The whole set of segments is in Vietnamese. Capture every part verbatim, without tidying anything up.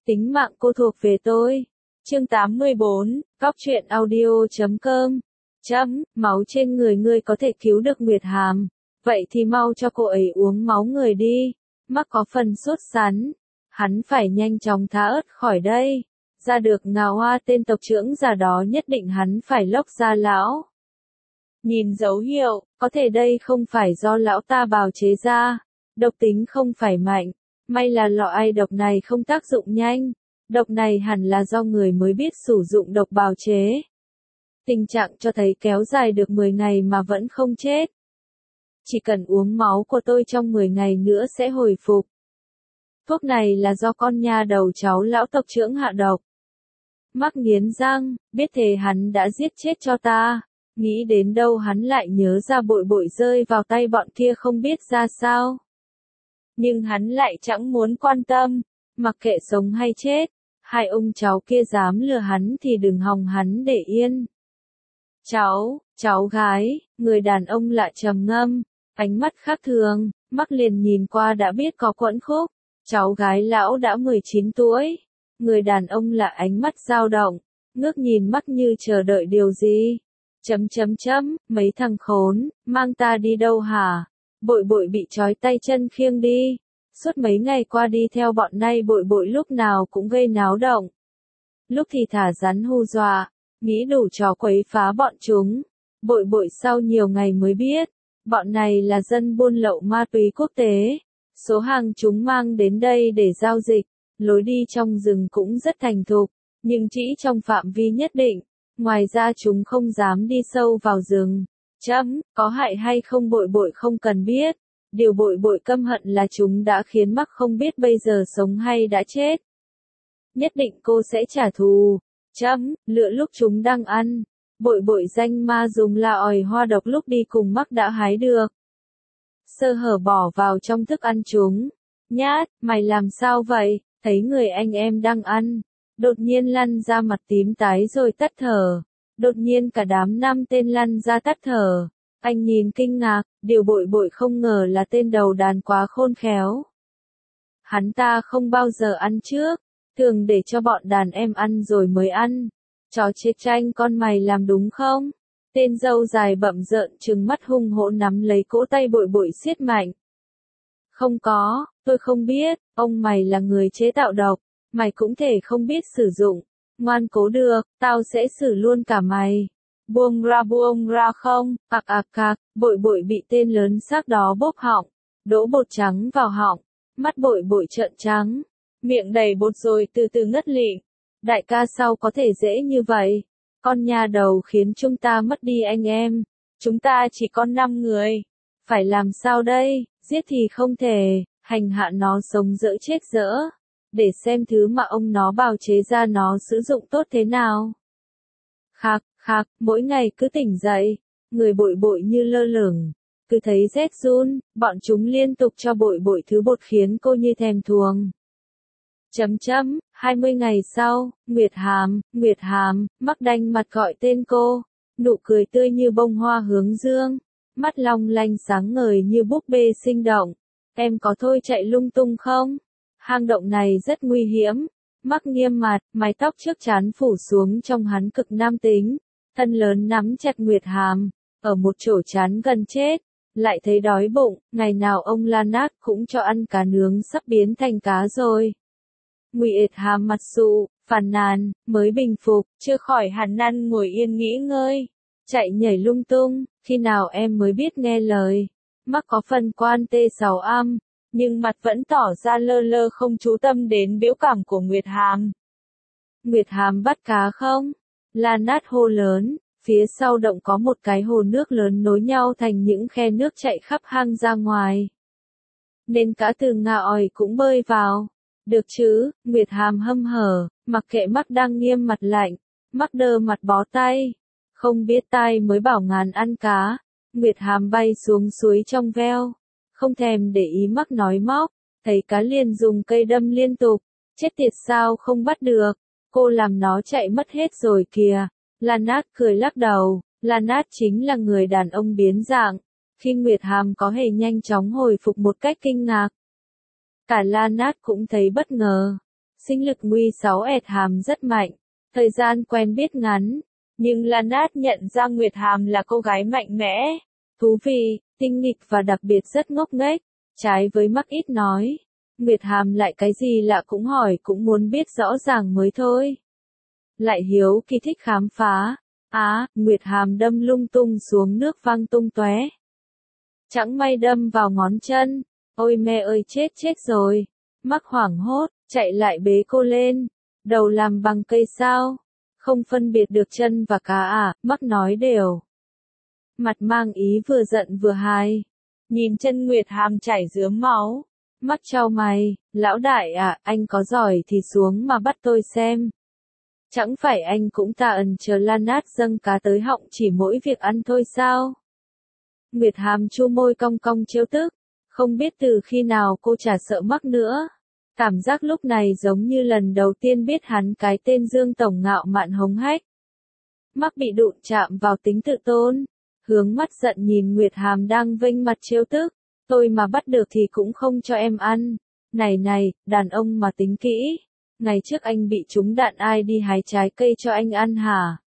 Tính mạng cô thuộc về tôi. Chương tám mươi bốn, Cóc truyện audio chấm com. Chấm, máu trên người ngươi có thể cứu được Nguyệt Hàm. Vậy thì mau cho cô ấy uống máu người đi. Mắc có phần sốt sắn. Hắn phải nhanh chóng tháo ớt khỏi đây. Ra được Ngào Hoa tên tộc trưởng già đó nhất định hắn phải lốc ra lão. Nhìn dấu hiệu, có thể đây không phải do lão ta bào chế ra. Độc tính không phải mạnh. May là loại độc này không tác dụng nhanh. Độc này hẳn là do người mới biết sử dụng độc bào chế. Tình trạng cho thấy kéo dài được mười ngày mà vẫn không chết. Chỉ cần uống máu của tôi trong mười ngày nữa sẽ hồi phục. Thuốc này là do con nhà đầu cháu lão tộc trưởng hạ độc. Mắc nghiến răng, biết thế hắn đã giết chết cho ta. Nghĩ đến đâu hắn lại nhớ ra Bội Bội rơi vào tay bọn kia không biết ra sao. Nhưng hắn lại chẳng muốn quan tâm, mặc kệ sống hay chết. Hai ông cháu kia dám lừa hắn thì đừng hòng hắn để yên. Cháu, cháu gái, người đàn ông lạ trầm ngâm, ánh mắt khác thường, mắt liền nhìn qua đã biết có quẫn khúc. Cháu gái lão đã mười chín tuổi. Người đàn ông lạ ánh mắt dao động, ngước nhìn mắt như chờ đợi điều gì. Chấm chấm chấm, mấy thằng khốn, mang ta đi đâu hả? Bội Bội bị trói tay chân khiêng đi. Suốt mấy ngày qua đi theo bọn này Bội Bội lúc nào cũng gây náo động. Lúc thì thả rắn hù dọa, nghĩ đủ trò quấy phá bọn chúng. Bội Bội sau nhiều ngày mới biết, bọn này là dân buôn lậu ma túy quốc tế. Số hàng chúng mang đến đây để giao dịch, lối đi trong rừng cũng rất thành thục, nhưng chỉ trong phạm vi nhất định. Ngoài ra chúng không dám đi sâu vào rừng. Chấm, có hại hay không Bội Bội không cần biết. Điều Bội Bội căm hận là chúng đã khiến Mắc không biết bây giờ sống hay đã chết. Nhất định cô sẽ trả thù. Chấm, lựa lúc chúng đang ăn. Bội Bội danh ma dùng là ỏi hoa độc lúc đi cùng Mắc đã hái được. Sơ hở bỏ vào trong thức ăn chúng. Nhát, mày làm sao vậy? Thấy người anh em đang ăn. Đột nhiên lăn ra mặt tím tái rồi tắt thở. Đột nhiên cả đám năm tên lăn ra tắt thở. Anh nhìn kinh ngạc, điều Bội Bội không ngờ là tên đầu đàn quá khôn khéo. Hắn ta không bao giờ ăn trước, thường để cho bọn đàn em ăn rồi mới ăn. Trò chết tranh con mày làm đúng không? Tên râu dài bậm rợn trừng mắt hung hổ nắm lấy cỗ tay Bội Bội siết mạnh. Không có, tôi không biết, ông mày là người chế tạo độc, mày cũng thể không biết sử dụng. Ngoan cố được, tao sẽ xử luôn cả mày. Buông ra buông ra không, ạc ạc ạc, Bội Bội bị tên lớn xác đó bóp họng, đổ bột trắng vào họng, mắt Bội Bội trợn trắng, miệng đầy bột rồi từ từ ngất lịm. Đại ca sao có thể dễ như vậy? Con nhà đầu khiến chúng ta mất đi anh em, chúng ta chỉ còn năm người. Phải làm sao đây, giết thì không thể, hành hạ nó sống dỡ chết dỡ. Để xem thứ mà ông nó bào chế ra nó sử dụng tốt thế nào. Khạc, khạc, mỗi ngày cứ tỉnh dậy, người Bội Bội như lơ lửng, cứ thấy rét run, bọn chúng liên tục cho Bội Bội thứ bột khiến cô như thèm thuồng. Chấm chấm, hai mươi ngày sau, Nguyệt Hàm, Nguyệt Hàm, Mắc đanh mặt gọi tên cô, nụ cười tươi như bông hoa hướng dương, mắt long lanh sáng ngời như búp bê sinh động. Em có thôi chạy lung tung không? Hang động này rất nguy hiểm. Mắc nghiêm mặt, mái tóc trước trán phủ xuống trong hắn cực nam tính. Thân lớn nắm chặt Nguyệt Hàm, ở một chỗ chán gần chết. Lại thấy đói bụng, ngày nào ông La Nát cũng cho ăn cá nướng sắp biến thành cá rồi. Nguyệt Hàm mặt sụ, phàn nàn, mới bình phục, chưa khỏi hẳn năn ngồi yên nghỉ ngơi. Chạy nhảy lung tung, khi nào em mới biết nghe lời. Mắc có phần quan tê sáu âm. Nhưng mặt vẫn tỏ ra lơ lơ không chú tâm đến biểu cảm của Nguyệt Hàm. Nguyệt Hàm bắt cá không? La Nát hô lớn, phía sau động có một cái hồ nước lớn nối nhau thành những khe nước chạy khắp hang ra ngoài. Nên cá từ ngà òi cũng bơi vào. Được chứ, Nguyệt Hàm hâm hở, mặc kệ Mắc đang nghiêm mặt lạnh, Mắc đơ mặt bó tay. Không biết tai mới bảo ngàn ăn cá. Nguyệt Hàm bay xuống suối trong veo. Không thèm để ý Mắc nói móc, thấy cá liền dùng cây đâm liên tục, chết tiệt sao không bắt được, cô làm nó chạy mất hết rồi kìa. La Nát cười lắc đầu, La Nát chính là người đàn ông biến dạng, khi Nguyệt Hàm có hề nhanh chóng hồi phục một cách kinh ngạc. Cả La Nát cũng thấy bất ngờ, sinh lực nguy sáu ẹt Hàm rất mạnh, thời gian quen biết ngắn, nhưng Lan Át nhận ra Nguyệt Hàm là cô gái mạnh mẽ, thú vị, tinh nghịch và đặc biệt rất ngốc nghếch, trái với Mắc ít nói. Nguyệt Hàm lại cái gì lạ cũng hỏi cũng muốn biết rõ ràng mới thôi. Lại hiếu kỳ thích khám phá. Á, Nguyệt Hàm đâm lung tung xuống nước văng tung tóe. Chẳng may đâm vào ngón chân. Ôi mẹ ơi chết chết rồi. Mắc hoảng hốt, chạy lại bế cô lên. Đầu làm bằng cây sao? Không phân biệt được chân và cá à, Mắc nói đều. Mặt mang ý vừa giận vừa hài. Nhìn chân Nguyệt Hàm chảy rướm máu. Mắc chau mày, lão đại à, anh có giỏi thì xuống mà bắt tôi xem. Chẳng phải anh cũng ta ẩn chờ Lan Át dâng cá tới họng chỉ mỗi việc ăn thôi sao? Nguyệt Hàm chu môi cong cong trêu tức, không biết từ khi nào cô chả sợ Mắc nữa. Cảm giác lúc này giống như lần đầu tiên biết hắn cái tên Dương Tổng ngạo mạn hống hách. Mắc bị đụng chạm vào tính tự tôn, hướng mắt giận nhìn Nguyệt Hàm đang vênh mặt trêu tức. Tôi mà bắt được thì cũng không cho em ăn. Này này, đàn ông mà tính kỹ. Ngày trước anh bị trúng đạn ai đi hái trái cây cho anh ăn hả?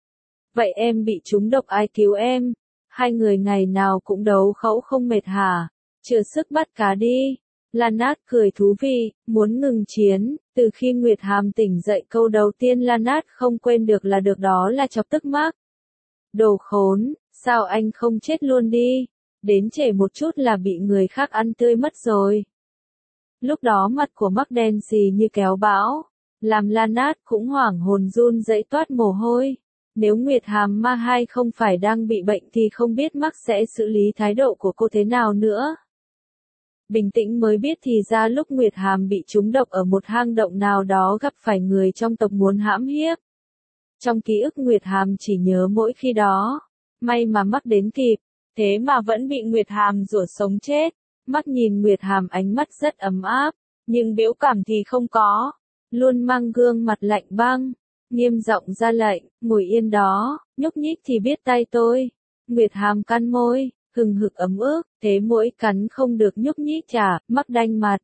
Vậy em bị trúng độc ai cứu em? Hai người ngày nào cũng đấu khẩu không mệt hả? Chừa sức bắt cá đi. Lan Át cười thú vị, muốn ngừng chiến. Từ khi Nguyệt Hàm tỉnh dậy câu đầu tiên Lan Át không quên được là được đó là chọc tức Mắc. Đồ khốn, sao anh không chết luôn đi? Đến trễ một chút là bị người khác ăn tươi mất rồi. Lúc đó mặt của Mắc đen xì như kéo bão, làm Lan Át cũng hoảng hồn run rẩy toát mồ hôi. Nếu Nguyệt Hàm ma hai không phải đang bị bệnh thì không biết Mắc sẽ xử lý thái độ của cô thế nào nữa. Bình tĩnh mới biết thì ra lúc Nguyệt Hàm bị trúng độc ở một hang động nào đó gặp phải người trong tộc muốn hãm hiếp. Trong ký ức Nguyệt Hàm chỉ nhớ mỗi khi đó, may mà Mắc đến kịp. Thế mà vẫn bị Nguyệt Hàm rủa sống chết. Mắc nhìn Nguyệt Hàm ánh mắt rất ấm áp, nhưng biểu cảm thì không có. Luôn mang gương mặt lạnh băng, nghiêm giọng ra lệnh, ngồi yên đó, nhúc nhích thì biết tay tôi. Nguyệt Hàm cắn môi, hừng hực ấm ức, thế mỗi cắn không được nhúc nhích chả, Mắc đanh mặt.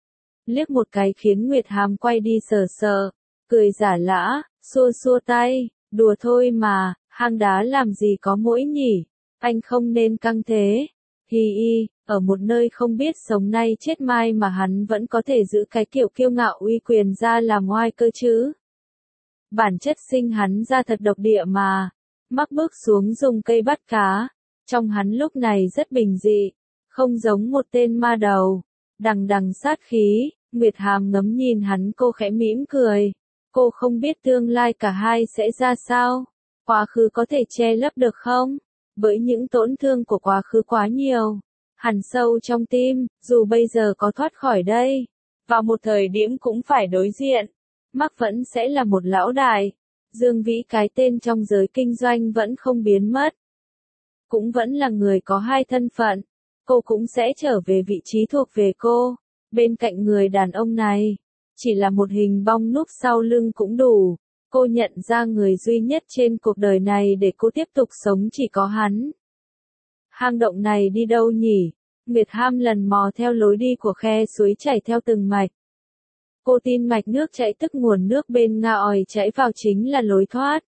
Liếc một cái khiến Nguyệt Hàm quay đi sờ sờ, cười giả lã, xua xua tay, đùa thôi mà, hang đá làm gì có mũi nhỉ? Anh không nên căng thế. Hi hi, ở một nơi không biết sống nay chết mai mà hắn vẫn có thể giữ cái kiểu kiêu ngạo uy quyền ra làm ngoai cơ chứ. Bản chất sinh hắn ra thật độc địa mà. Mắc bước xuống dùng cây bắt cá. Trong hắn lúc này rất bình dị, không giống một tên ma đầu. Đằng đằng sát khí, Nguyệt Hàm ngắm nhìn hắn cô khẽ mỉm cười. Cô không biết tương lai cả hai sẽ ra sao. Quá khứ có thể che lấp được không? Bởi những tổn thương của quá khứ quá nhiều, hằn sâu trong tim, dù bây giờ có thoát khỏi đây, vào một thời điểm cũng phải đối diện. Mắc vẫn sẽ là một lão đại. Dương Vĩ cái tên trong giới kinh doanh vẫn không biến mất. Cũng vẫn là người có hai thân phận. Cô cũng sẽ trở về vị trí thuộc về cô. Bên cạnh người đàn ông này, chỉ là một hình bong núp sau lưng cũng đủ. Cô nhận ra người duy nhất trên cuộc đời này để cô tiếp tục sống chỉ có hắn. Hang động này đi đâu nhỉ? Nguyệt Hàm lần mò theo lối đi của khe suối chảy theo từng mạch. Cô tin mạch nước chảy tức nguồn nước bên nga òi chảy vào chính là lối thoát.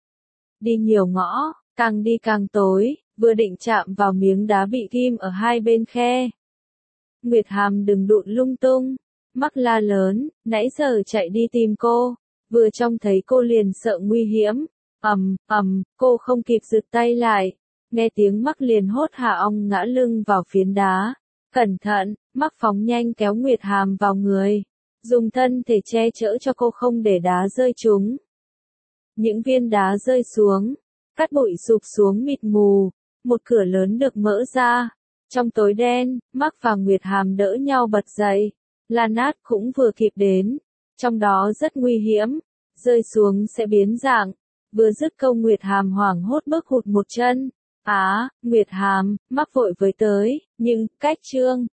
Đi nhiều ngõ, càng đi càng tối, vừa định chạm vào miếng đá bị ghim ở hai bên khe. Nguyệt Hàm đừng đụng lung tung. Mắc la lớn, nãy giờ chạy đi tìm cô. Vừa trông thấy cô liền sợ nguy hiểm. Ầm, ầm, cô không kịp giựt tay lại. Nghe tiếng Mắc liền hốt hả ong ngã lưng vào phiến đá. Cẩn thận, Mắc phóng nhanh kéo Nguyệt Hàm vào người. Dùng thân thể che chở cho cô không để đá rơi trúng. Những viên đá rơi xuống. Cát bụi sụp xuống mịt mù. Một cửa lớn được mở ra. Trong tối đen, Mắc và Nguyệt Hàm đỡ nhau bật dậy. Lan Át cũng vừa kịp đến. Trong đó rất nguy hiểm, rơi xuống sẽ biến dạng. Vừa dứt câu Nguyệt Hàm hoảng hốt bước hụt một chân. Á, Nguyệt Hàm, Mắc vội với tới, nhưng, cách chương.